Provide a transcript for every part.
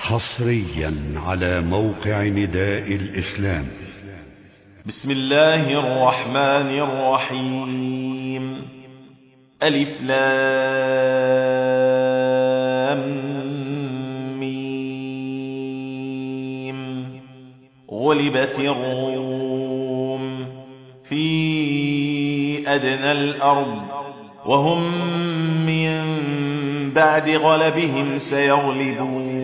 حصريا على موقع نداء الإسلام. بسم الله الرحمن الرحيم. ألف لام ميم. غلبت الروم في أدنى الأرض وهم من بعد غلبهم سيغلبون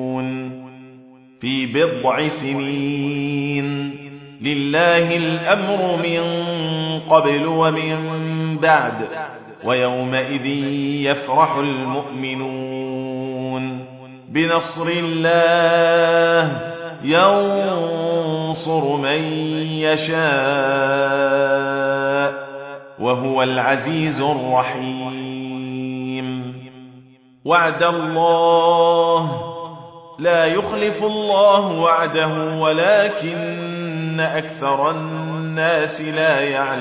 في بضع سنين. لله الأمر من قبل ومن بعد ويومئذ يفرح المؤمنون بنصر الله ينصر من يشاء وهو العزيز الرحيم. وعد الله لا يخلف الله وعده ولكن أكثر الناس لا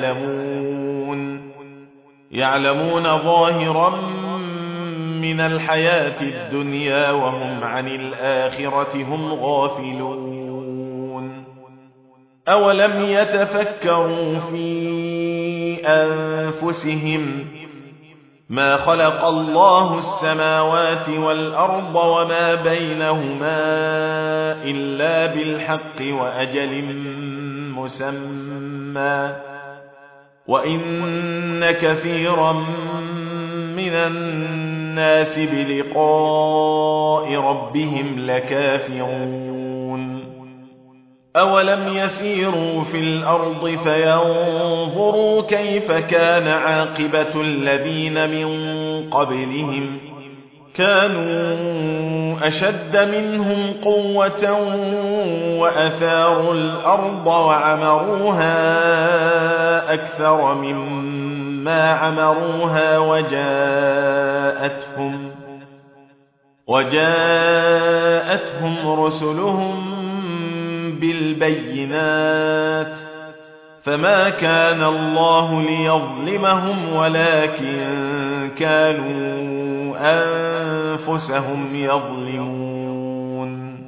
يعلمون ظاهرا من الحياة الدنيا وهم عن الآخرة هم غافلون. أولم يتفكروا في أنفسهم ما خلق الله السماوات والأرض وما بينهما إلا بالحق وأجل مسمى وإن كثيرا من الناس بلقاء ربهم لكافرون. أولم يسيروا في الأرض فينظروا كيف كان عاقبة الذين من قبلهم كانوا أشد منهم قوة وأثاروا الأرض وعمروها أكثر مما عمروها وجاءتهم رسلهم بالبينات فما كان الله ليظلمهم ولكن كانوا أنفسهم يظلمون.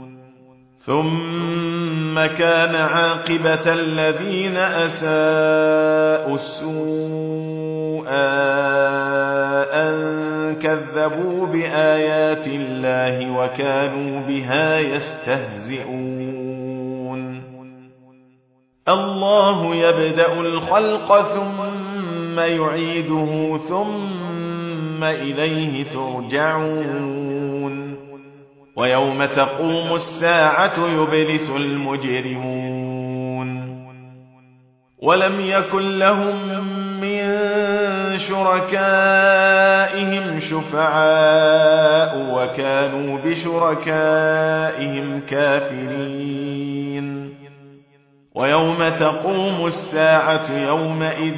ثم كان عاقبة الذين أساءوا السوء أن كذبوا بآيات الله وكانوا بها يستهزئون. الله يبدأ الخلق ثم يعيده ثم إليه ترجعون. ويوم تقوم الساعة يبلس المجرمون. ولم يكن لهم من شركائهم شفعاء وكانوا بشركائهم كافرين. ويوم تقوم الساعة يومئذ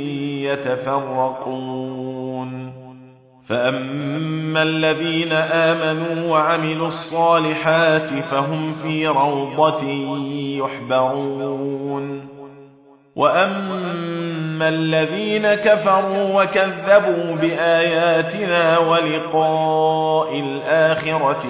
يتفرقون. فأما الذين آمنوا وعملوا الصالحات فهم في روضة يحبرون. وأما الذين كفروا وكذبوا بآياتنا ولقاء الآخرة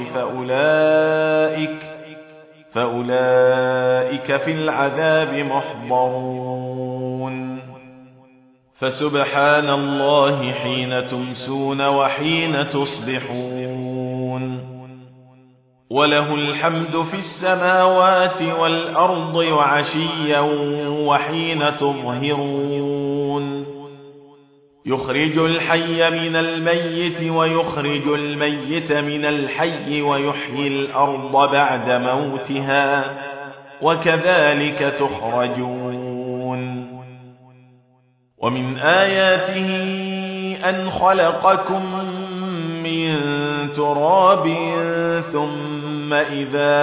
فأولئك في العذاب محضرون. فسبحان الله حين تمسون وحين تصبحون. وله الحمد في السماوات والأرض وعشيا وحين تظهرون. يخرج الحي من الميت ويخرج الميت من الحي ويحيي الأرض بعد موتها وكذلك تخرجون. ومن آياته أن خلقكم من تراب ثم إذا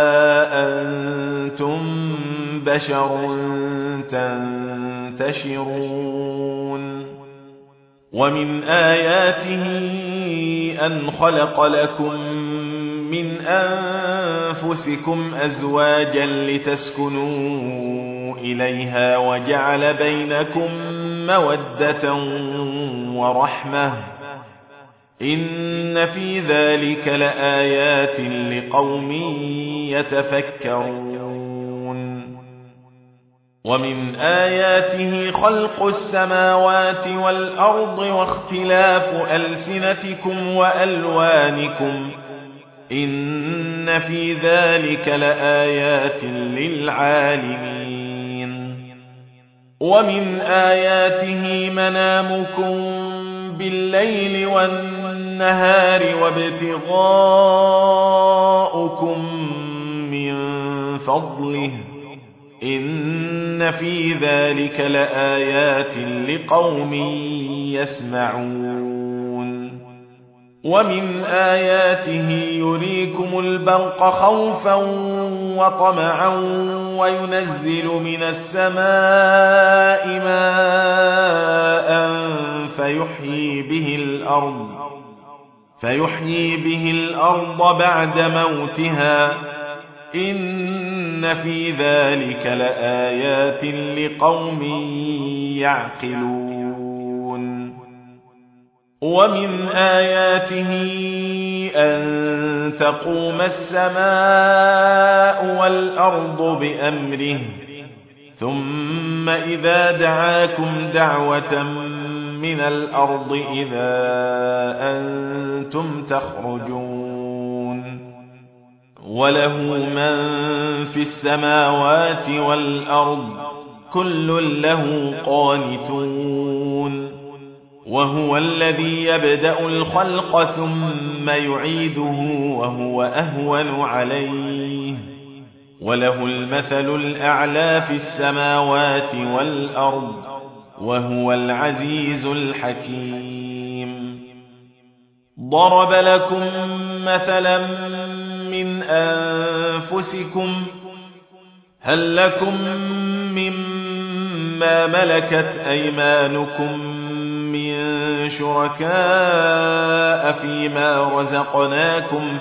أنتم بشر تنتشرون. ومن آياته أن خلق لكم من أنفسكم أزواجا لتسكنوا إليها وجعل بينكم مودة ورحمة إن في ذلك لآيات لقوم يتفكرون ومن آياته خلق السماوات والأرض واختلاف ألسنتكم وألوانكم إن في ذلك لآيات للعالمين ومن آياته منامكم بالليل والنهار وابتغاؤكم من فضله إن في ذلك لآيات لقوم يسمعون ومن آياته يريكم البرق خوفا وطمعا وينزل من السماء ماء فيحيي به الأرض بعد موتها إن في ذلك لآيات لقوم يعقلون ومن آياته أن تقوم السماء والأرض بأمره ثم إذا دعاكم دعوة من الأرض إذا أنتم تخرجون وله من في السماوات والأرض كل له قانتون وهو الذي يبدأ الخلق ثم يعيده وهو أهون عليه وله المثل الأعلى في السماوات والأرض وهو العزيز الحكيم ضرب لكم مثلا من أنفسكم هل لكم مما ملكت أيمانكم من شركاء فيما رزقناكم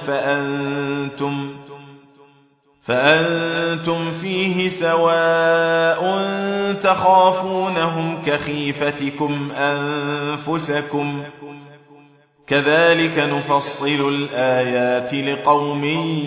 فأنتم فيه سواء تخافونهم كخيفتكم أنفسكم كذلك نفصل الآيات لقوم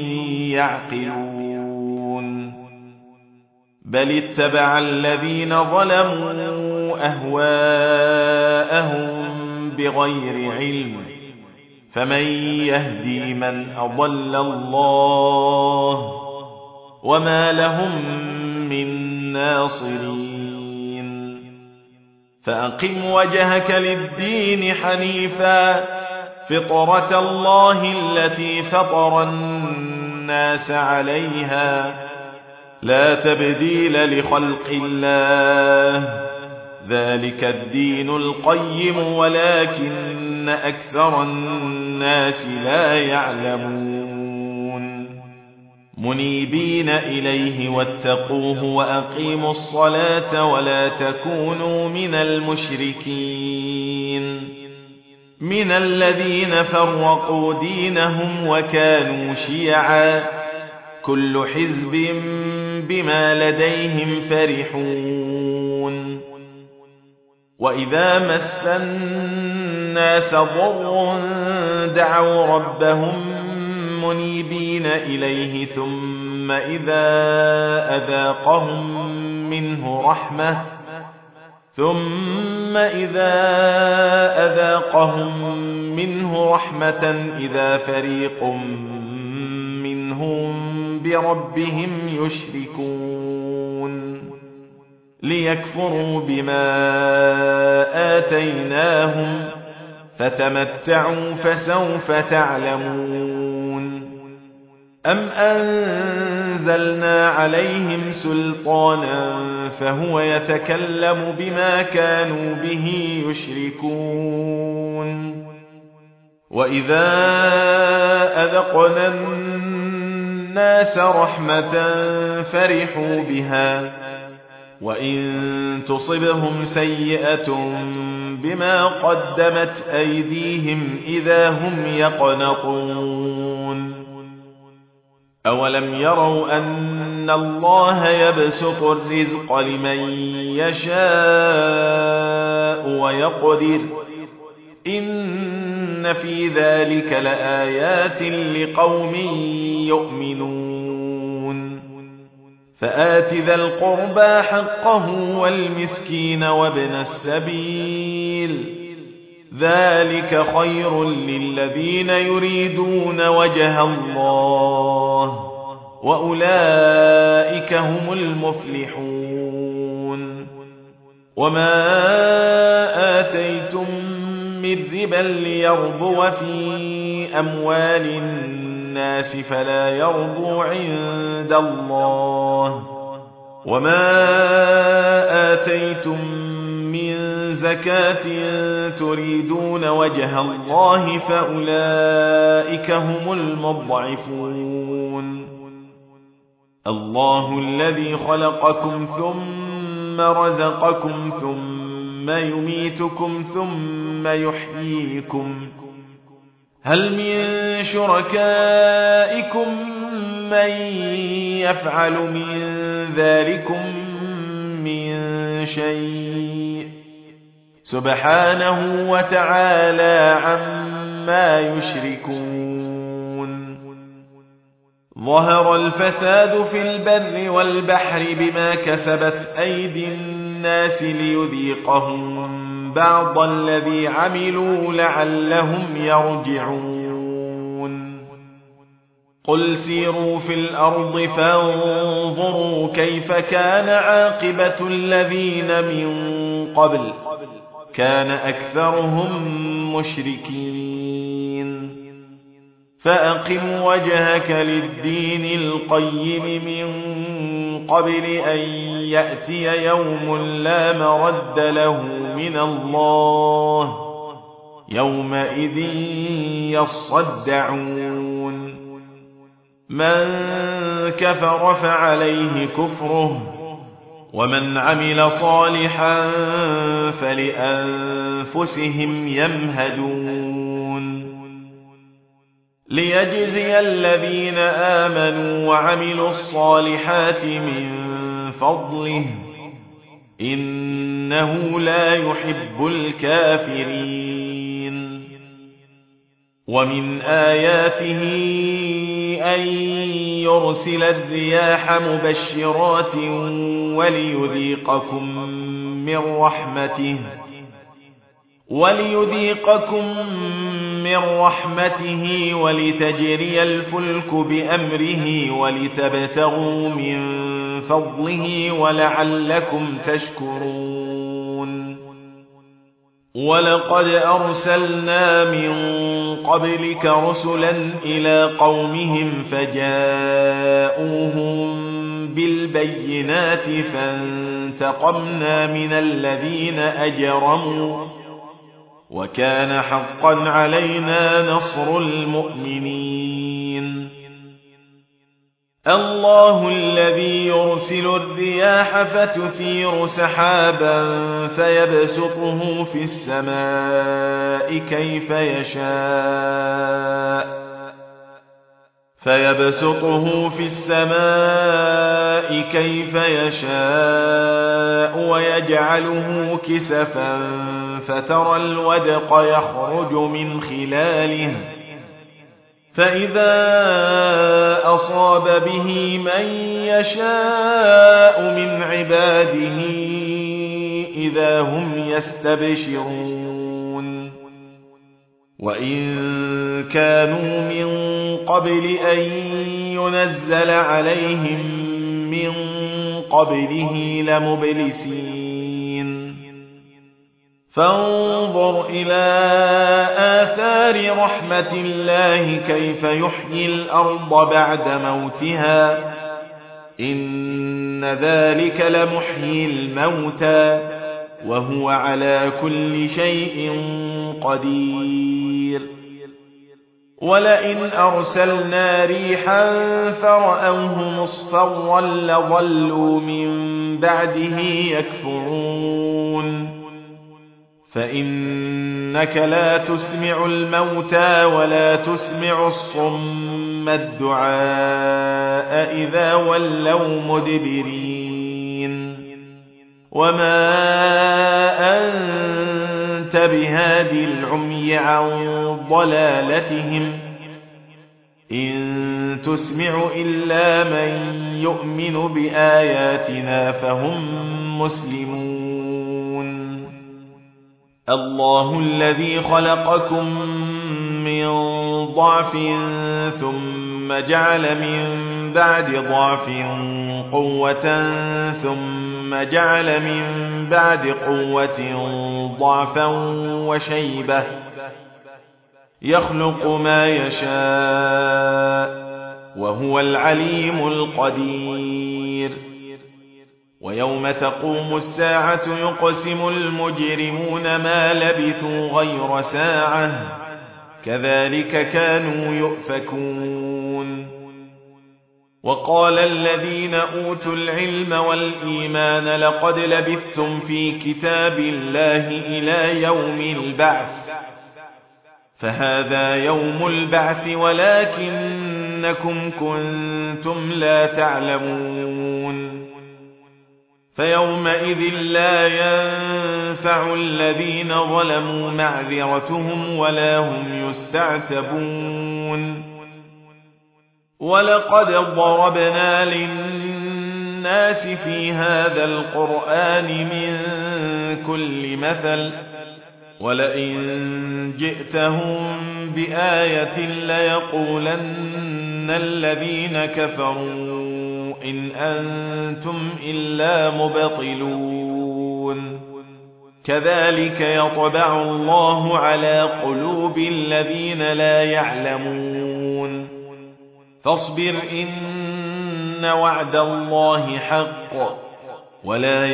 يعقلون بل اتبع الذين ظلموا أهواءهم بغير علم فمن يهدي من أضل الله وما لهم من ناصرين فأقم وجهك للدين حنيفا فطرة الله التي فطر الناس عليها لا تبديل لخلق الله ذلك الدين القيم ولكن أكثر الناس لا يعلمون منيبين إليه واتقوه وأقيموا الصلاة ولا تكونوا من المشركين من الذين فرقوا دينهم وكانوا شيعا كل حزب بما لديهم فرحون وإذا مس الناس ضر دعوا ربهم منيبين إليه ثم إذا أذاقهم منه رحمة إذا فريق منهم بربهم يشركون ليكفروا بما آتيناهم فتمتعوا فسوف تعلمون أم أنزلنا عليهم سلطانا فهو يتكلم بما كانوا به يشركون وإذا أذقنا الناس رحمة فرحوا بها وإن تصبهم سيئة بما قدمت أيديهم إذا هم يقنطون أولم يروا أن الله يبسط الرزق لمن يشاء ويقدر إن إن في ذلك لآيات لقوم يؤمنون فآت ذا القربى حقه والمسكين وابن السبيل ذلك خير للذين يريدون وجه الله وأولئك هم المفلحون وما آتيتم من ربا ليربو في أموال الناس فلا يربو عند الله وما آتيتم من زكاة تريدون وجه الله فأولئك هم المضعفون الله الذي خلقكم ثم رزقكم ثم يميتكم ثم يحييكم هل من شركائكم من يفعل من ذلكم من شيء سبحانه وتعالى عما يشركون ظهر الفساد في البر والبحر بما كسبت أيدي الناس ليذيقهم بعض الذي عملوا لعلهم يرجعون قل سيروا في الأرض فانظروا كيف كان عاقبة الذين من قبل كان أكثرهم مشركين فأقم وجهك للدين القيم من قبل أن يأتي يوم لا مرد له من الله يومئذ يصدعون من كفر فعليه كفره ومن عمل صالحا فلأنفسهم يمهدون ليجزي الذين آمنوا وعملوا الصالحات من فضله إنه لا يحب الكافرين ومن آياته أن يرسل الرياح مبشرات وليذيقكم من رحمته ولتجري الفلك بأمره ولتبتغوا من فضله ولعلكم تشكرون ولقد أرسلنا من قبلك رسلا إلى قومهم فجاءوهم بالبينات فانتقمنا من الذين أجرموا وكان حقا علينا نصر المؤمنين الله الذي يرسل الرياح فتثير سحابا فيبسطه في السماء كيف يشاء ويجعله كسفا فترى الودق يخرج من خلاله فإذا أصاب به من يشاء من عباده إذا هم يستبشرون وإن كانوا من قبل أن ينزل عليهم من قبله لمبلسين فانظر إلى آثار رحمة الله كيف يحيي الأرض بعد موتها إن ذلك لمحيي الموتى وهو على كل شيء قدير ولئن أرسلنا ريحا فرأوه مصفرا لظلوا من بعده يكفرون فإنك لا تسمع الموتى ولا تسمع الصم الدعاء إذا ولوا مدبرين وما أنت بهادي العمي عن ضلالتهم إن تسمع إلا من يؤمن بآياتنا فهم مسلمون الله الذي خلقكم من ضعف ثم جعل من بعد ضعف قوة ثم جعل من بعد قوة ضعفا وشيبة يخلق ما يشاء وهو العليم القدير ويوم تقوم الساعة يقسم المجرمون ما لبثوا غير ساعة كذلك كانوا يؤفكون وقال الذين أوتوا العلم والإيمان لقد لبثتم في كتاب الله إلى يوم البعث فهذا يوم البعث ولكنكم كنتم لا تعلمون فيومئذ لا ينفع الذين ظلموا معذرتهم ولا هم يستعتبون ولقد ضربنا للناس في هذا القرآن من كل مثل ولئن جئتهم بآية ليقولن الذين كفروا إن أنتم إلا مبطلون كذلك يطبع الله على قلوب الذين لا يعلمون فاصبر إن وعد الله حق ولا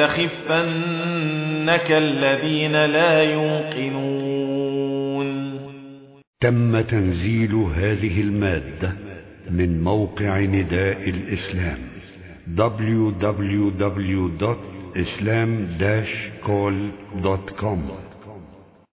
يستخفنك الذين لا يوقنون. تم تنزيل هذه المادة من موقع نداء الإسلام www.islam-call.com